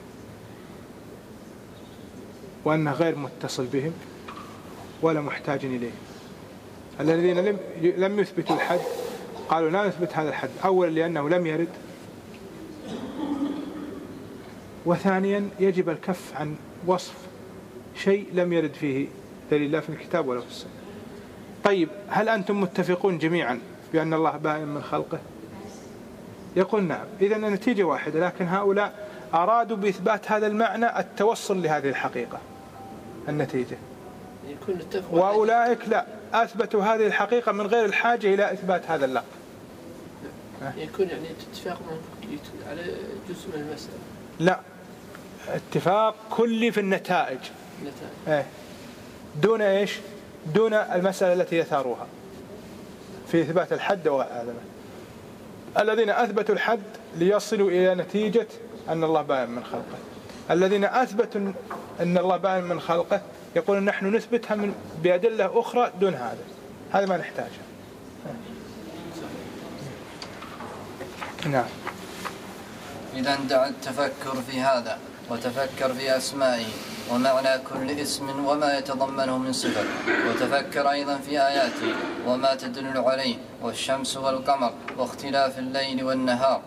وأنه غير متصل بهم ولا محتاج إليه. الذين لم يثبتوا الحد قالوا لا نثبت هذا الحد، أولا لأنه لم يرد، وثانيا يجب الكف عن وصف شيء لم يرد فيه دليل لا في الكتاب ولا في السنة. طيب هل أنتم متفقون جميعا بأن الله بائن من خلقه؟ يقول نعم. إذن النتيجة واحدة، لكن هؤلاء أرادوا بإثبات هذا المعنى التوصل لهذه الحقيقة النتيجة، وأولئك لا أثبتوا هذه الحقيقة من غير الحاجة إلى إثبات هذا اللفظ. يكون يعني اتفاق على جزء من المسألة؟ لا، اتفاق كلي في النتائج. دون إيش؟ دون المسألة التي يثاروها في إثبات الحد وعدمه. الذين أثبتوا الحد ليصلوا إلى نتيجة أن الله بائن من خلقه، الذين أثبتوا أن الله بائن من خلقه يقولون نحن نثبتها بأدلة أخرى دون هذا ما نحتاجه. نعم. إذا دع التفكر في هذا وتفكر في أسمائه ومعنى كل اسم وما يتضمنه من صفة، وتفكر أيضا في آياته وما تدل عليه، والشمس والقمر واختلاف الليل والنهار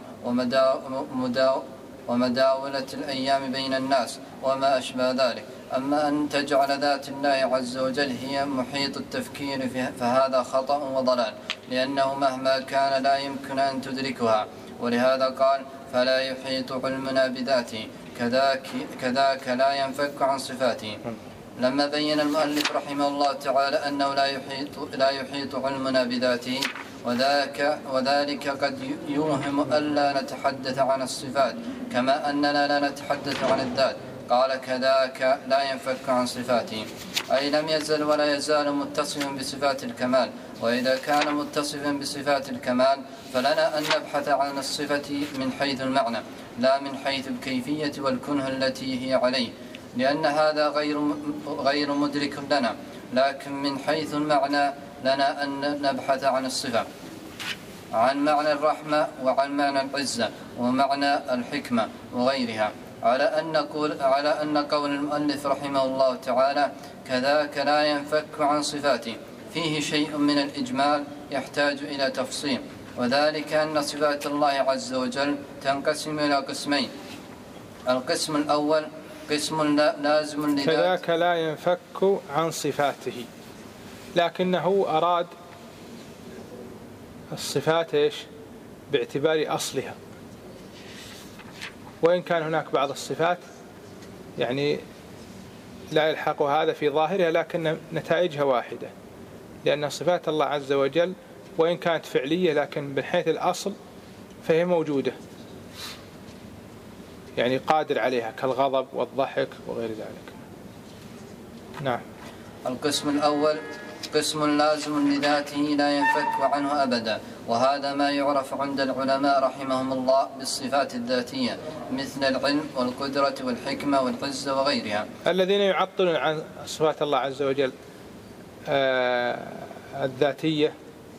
ومداولة الأيام بين الناس وما أشبه ذلك. أما أن تجعل ذات الله عز وجل هي محيط التفكير فهذا خطأ وضلال، لأنه مهما كان لا يمكن أن تدركها، ولهذا قال فلا يحيط علمنا بذاته، كذاك لا ينفك عن صفاته. لما بين المؤلف رحمه الله تعالى أنه لا يحيط علمنا بذاته، وذلك قد يوهم ألا نتحدث عن الصفات كما أننا لا نتحدث عن الذات، قال كذاك لا ينفك عن صفاته، أي لم يزل ولا يزال متصفا بصفات الكمال. وإذا كان متصفا بصفات الكمال فلنا أن نبحث عن الصفة من حيث المعنى لا من حيث الكيفية والكنه التي هي عليه، لأن هذا غير مدرك لنا. لكن من حيث المعنى لنا أن نبحث عن الصفة، عن معنى الرحمة وعن معنى العزة ومعنى الحكمة وغيرها، على أن قول المؤلف رحمه الله تعالى كذاك لا ينفك عن صفاته فيه شيء من الإجمال يحتاج إلى تفصيل، وذلك أن صفات الله عز وجل تنقسم إلى قسمين. القسم الأول قسم لازم لذاته، كذاك لا ينفك عن صفاته، لكنه أراد الصفات إيش؟ باعتبار أصلها، وإن كان هناك بعض الصفات يعني لا يلحق هذا في ظاهرها لكن نتائجها واحدة، لأن صفات الله عز وجل وإن كانت فعلية لكن من حيث الأصل فهي موجودة، يعني قادر عليها كالغضب والضحك وغير ذلك. نعم. القسم الأول قسم لازم لذاته لا ينفك عنه أبدا، وهذا ما يعرف عند العلماء رحمهم الله بالصفات الذاتية مثل العلم والقدرة والحكمة والعزة وغيرها. الذين يعطلون عن صفات الله عز وجل الذاتية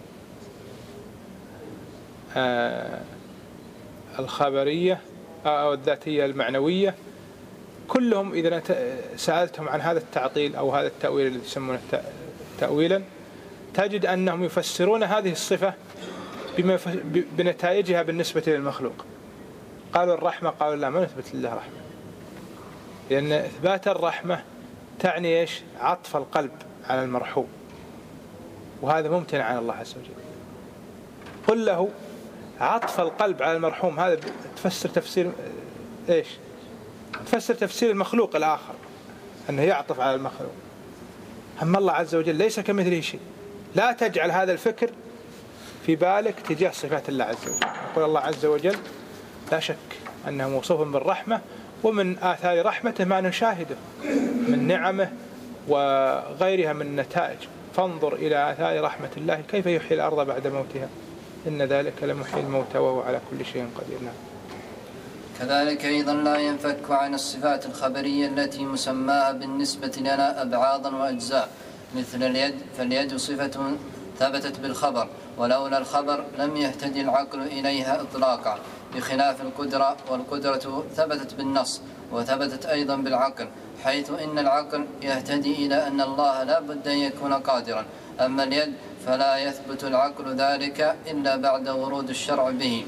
الخبرية أو الذاتية المعنوية كلهم إذا سألتهم عن هذا التعطيل أو هذا التأويل الذي يسمونه تأويلا تجد أنهم يفسرون هذه الصفة بنتائجها بالنسبة للمخلوق. قالوا الرحمة، قالوا لا، ما نثبت لله رحمة، لأن إثبات الرحمة تعني إيش؟ عطف القلب على المرحوم، وهذا ممتنع عن الله عز وجل. قل له عطف القلب على المرحوم هذا تفسر تفسير إيش؟ تفسر تفسير المخلوق الآخر أنه يعطف على المخلوق. أما الله عز وجل ليس كمثله شيء. لا تجعل هذا الفكر في بالك تجاه صفات الله عز وجل. يقول الله عز وجل لا شك أنه موصوف بالرحمة، ومن آثار رحمته ما نشاهده من نعمه وغيرها من النتائج. فانظر إلى آثار رحمة الله كيف يحيي الأرض بعد موتها، إن ذلك لمحيي الموتى وهو على كل شيء قدير. كذلك أيضا لا ينفك عن الصفات الخبرية التي مسماها بالنسبة لنا أبعاضا وأجزاء، مثل اليد، فاليد صفة ثبتت بالخبر، ولولا الخبر لم يهتدي العقل إليها إطلاقا، بخلاف القدرة، والقدرة ثبتت بالنص وثبتت أيضا بالعقل، حيث إن العقل يهتدي إلى أن الله لا بد أن يكون قادرا. أما اليد فلا يثبت العقل ذلك إلا بعد ورود الشرع به،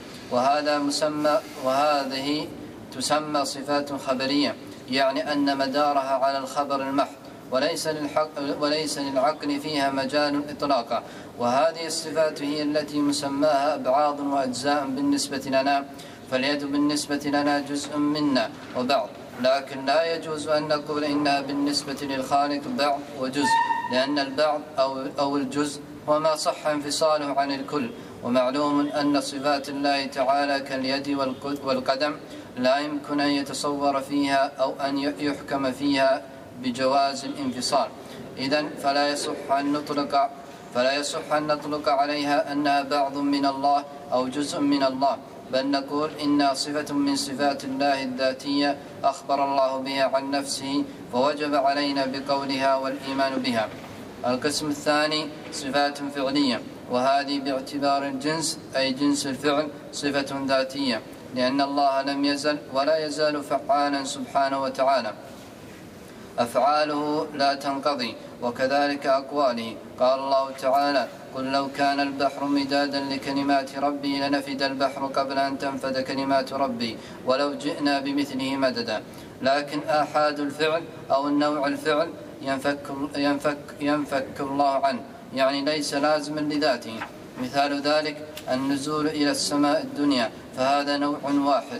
وهذه تسمى صفات خبرية، يعني أن مدارها على الخبر المحض، وليس للعقل فيها مجال إطلاقا. وهذه الصفات هي التي مسماها أبعاض وأجزاء بالنسبة لنا، فاليد بالنسبة لنا جزء منا وبعض، لكن لا يجوز أن نقول إنها بالنسبة للخالق بعض وجزء، لأن البعض أو الجزء هو ما صح انفصاله عن الكل. ومعلوم أن صفات الله تعالى كاليد والقدم لا يمكن أن يتصور فيها أو أن يحكم فيها بجواز الانفصال. إذن فلا يصح أن نطلق عليها أنها بعض من الله أو جزء من الله، بل نقول إنها صفة من صفات الله الذاتية أخبر الله بها عن نفسه، فوجب علينا بقولها والإيمان بها. القسم الثاني صفات فعلية، وهذه باعتبار الجنس أي جنس الفعل صفة ذاتية، لأن الله لم يزل ولا يزال فعالا سبحانه وتعالى، أفعاله لا تنقضي، وكذلك أقواله. قال الله تعالى: قل لو كان البحر مدادا لكلمات ربي لنفد البحر قبل أن تنفد كلمات ربي ولو جئنا بمثله مددا. لكن آحاد الفعل أو النوع الفعل ينفك الله عنه، يعني ليس لازما لذاته. مثال ذلك النزول إلى السماء الدنيا، فهذا نوع واحد،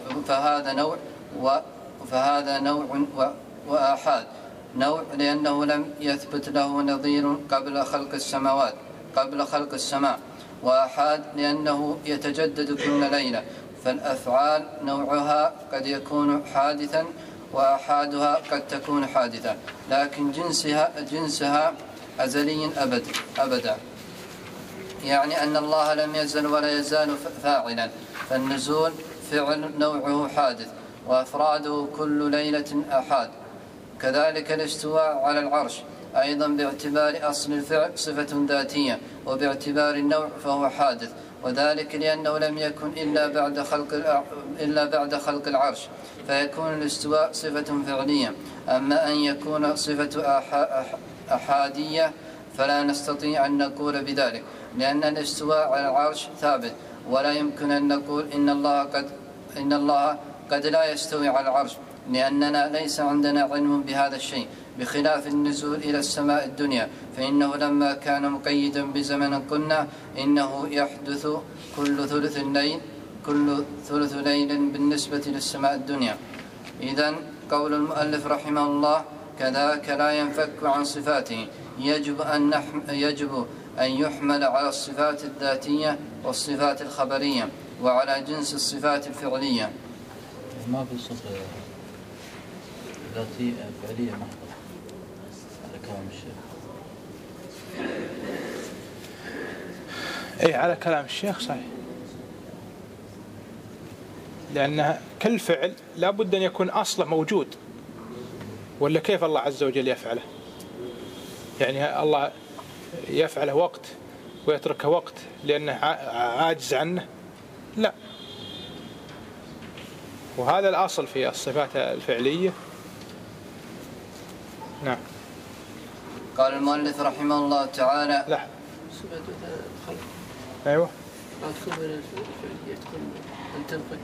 فهذا نوع وآحاد. نوع لأنه لم يثبت له نظير قبل خلق السماء، وآحاد لأنه يتجدد كل ليلة. فالأفعال نوعها قد يكون حادثا، وآحادها قد تكون حادثة، لكن جنسها أزلي أبدا، يعني أن الله لم يزل ولا يزال فاعلا. فالنزول فعل نوعه حادث، وأفراده كل ليلة آحاد. كذلك الاستواء على العرش أيضا باعتبار أصل الفعل صفة ذاتية، وباعتبار النوع فهو حادث، وذلك لأنه لم يكن إلا بعد خلق العرش، فيكون الاستواء صفة فعلية. أما أن يكون صفة أحادية فلا نستطيع أن نقول بذلك، لأن الاستواء على العرش ثابت، ولا يمكن أن نقول إن الله قد لا يستوي على العرش، لأننا ليس عندنا علم بهذا الشيء، بخلاف النزول إلى السماء الدنيا، فإنه لما كان مقيدا بزمن قلنا إنه يحدث كل ثلث ليل بالنسبة للسماء الدنيا. إذن قول المؤلف رحمه الله: كذاك لا ينفك عن صفاته، يجب أن يحمل على الصفات الذاتية والصفات الخبرية، وعلى جنس الصفات الفعلية. ما في صفة ذاتية فعلية محضة على كلام الشيخ. أي على كلام الشيخ صحيح، لأن كل فعل لا بد أن يكون أصله موجود، ولا كيف الله عز وجل يفعله؟ يعني الله يفعله وقت ويتركه وقت لأنه عاجز عنه؟ لا. وهذا الأصل في الصفات الفعلية. نعم. قال المؤلف رحمه الله تعالى: لا. صفة الخلق. أيوة. لا تكون الفعلية تكون أن تنفك.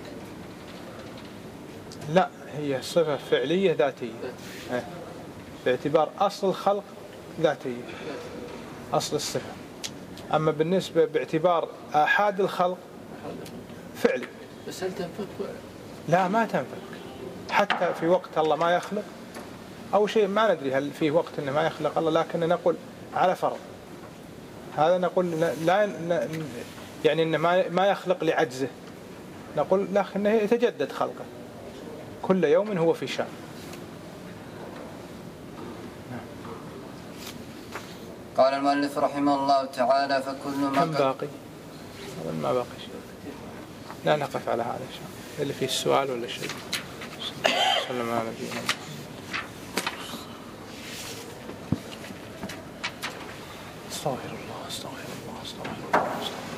لا، هي صفة فعلية ذاتية، باعتبار أصل الخلق ذاتية، أصل الصفة. أما بالنسبة باعتبار آحاد الخلق فعلي. بس هل تنفك؟ لا، ما تنفك. حتى في وقت الله ما يخلق أو شيء، ما ندري هل في وقت إنه ما يخلق الله، لكن نقول على فرض هذا، نقول لا يعني إنه ما يخلق لعجزه، نقول لكنه يتجدد خلقه، كل يوم هو في شأن. قال المؤلف رحمه الله تعالى فكل ما كم باقي؟ أظن ما باقي شيء. لا نقف على هذا إن شاء الله. اللي فيه السؤال ولا شيء. سلم على نبينا. استغفر الله استغفر الله استغفر الله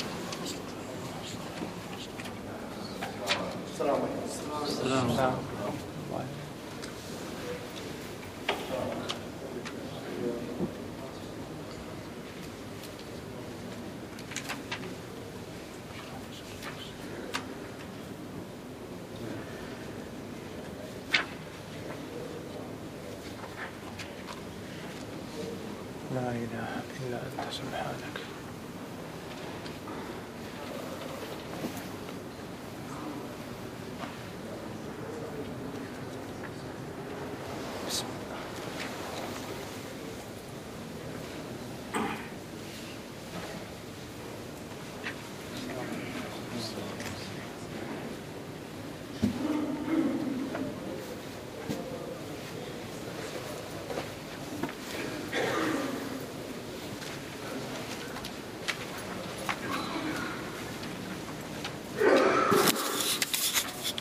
السلام عليكم. السلام عليكم. لا إله إلا أنت سبحانك